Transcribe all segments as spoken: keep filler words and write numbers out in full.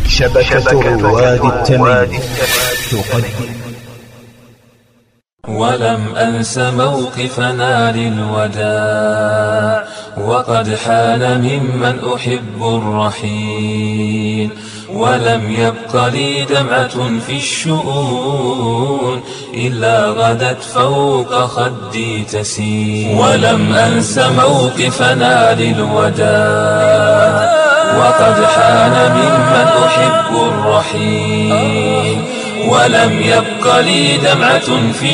شبكة رواد التمييز تقدم. ولم أنس موقفنا للوداع وقد حان ممن أحب الرحيل، ولم يبق لي دمعة في الشؤون إلا غدت فوق خدي تسيل. ولم أنس موقفنا للوداع وقد حان ممن أحب الرحيل، ولم يبق لي دمعة في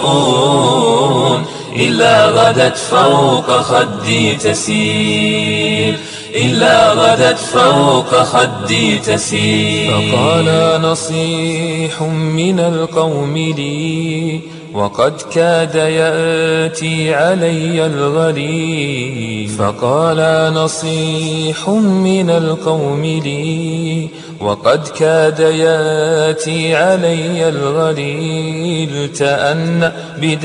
الشؤون إلا غدت فوق خدي تسيل، إلا غدت فوق خدي تسيل. فقال نصيح من القوم لي وقد كاد يأتي علي الغليل، فقال نصيح من القوم لي وقد كاد يأتي علي الغليل، تأن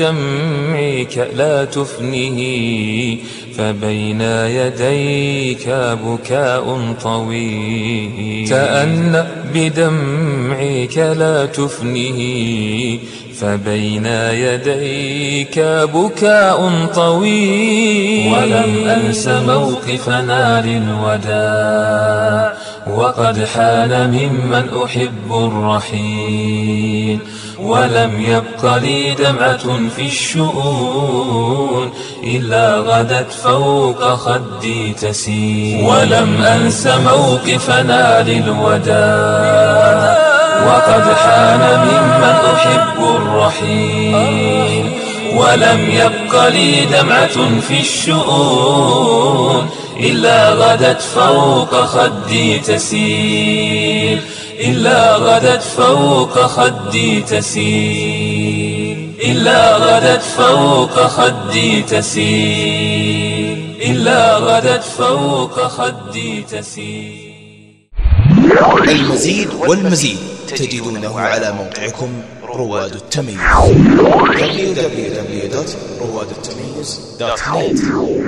بدمعك لا تفنه فبين يديك بكاء طويل، تأن بدمعك لا تفنه فبين يديك بكاء طويل. ولم أنس موقفنا للوداع وقد حان ممن أحب الرحيل، ولم يبق لي دمعة في الشؤون إلا غدت فوق خدي تسيل. ولم أنس موقفنا للوداع وقد حان ممن أحب الرحيل، ولم يبق لي دمعة في الشؤون إلا غدت فوق خدي تسيل، إلا غدت فوق خدي تسيل، إلا غدت فوق خدي تسيل، إلا غدت فوق خدي تسيل. المزيد والمزيد تجدونه على موقعكم رواد التمييز دبليو دبليو دبليو دوت رواد التمييز دوت نت.